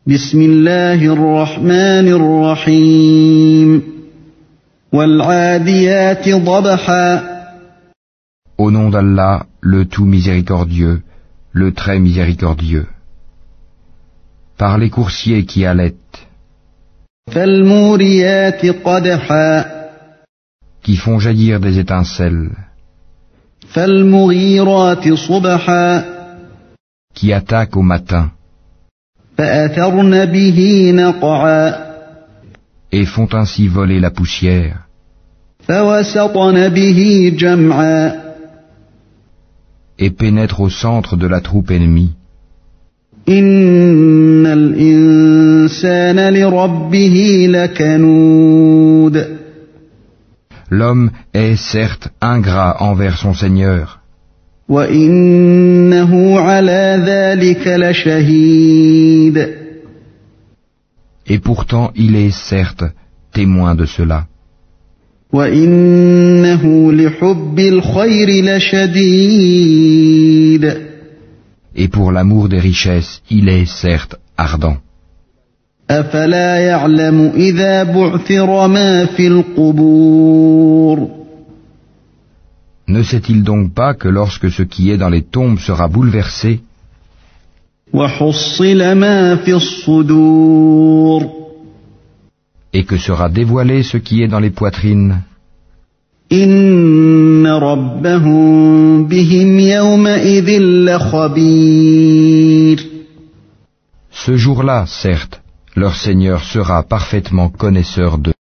بسم الله الرحمن الرحيم والعاديات ضبحا Au nom d'Allah, le tout miséricordieux, le très miséricordieux. Par les coursiers qui allaitent, فالموريات قدحا qui font jaillir des étincelles, فالمغيرات صبحا qui attaquent au matin, فأثرن به نقعا et font ainsi voler la poussière, فوسطن به جمعا et pénètrent au centre de la troupe ennemie. إن الإنسان لربه لكنود L'homme est certes ingrat envers son Seigneur, وإنه على ذلك لشهيد et pourtant il est certes témoin de cela. وإنه لحب الخير لشديد Et pour l'amour des richesses, il est certes ardent. أفلا يعلم إذا بعثر ما في القبور Ne sait-il donc pas que lorsque ce qui est dans les tombes sera bouleversé, وحصل ما في الصدور et que sera dévoilé ce qui est dans les poitrines, إن ربهم بهم يومئذ لخبير ce jour-là, certes, leur Seigneur sera parfaitement connaisseur d'eux.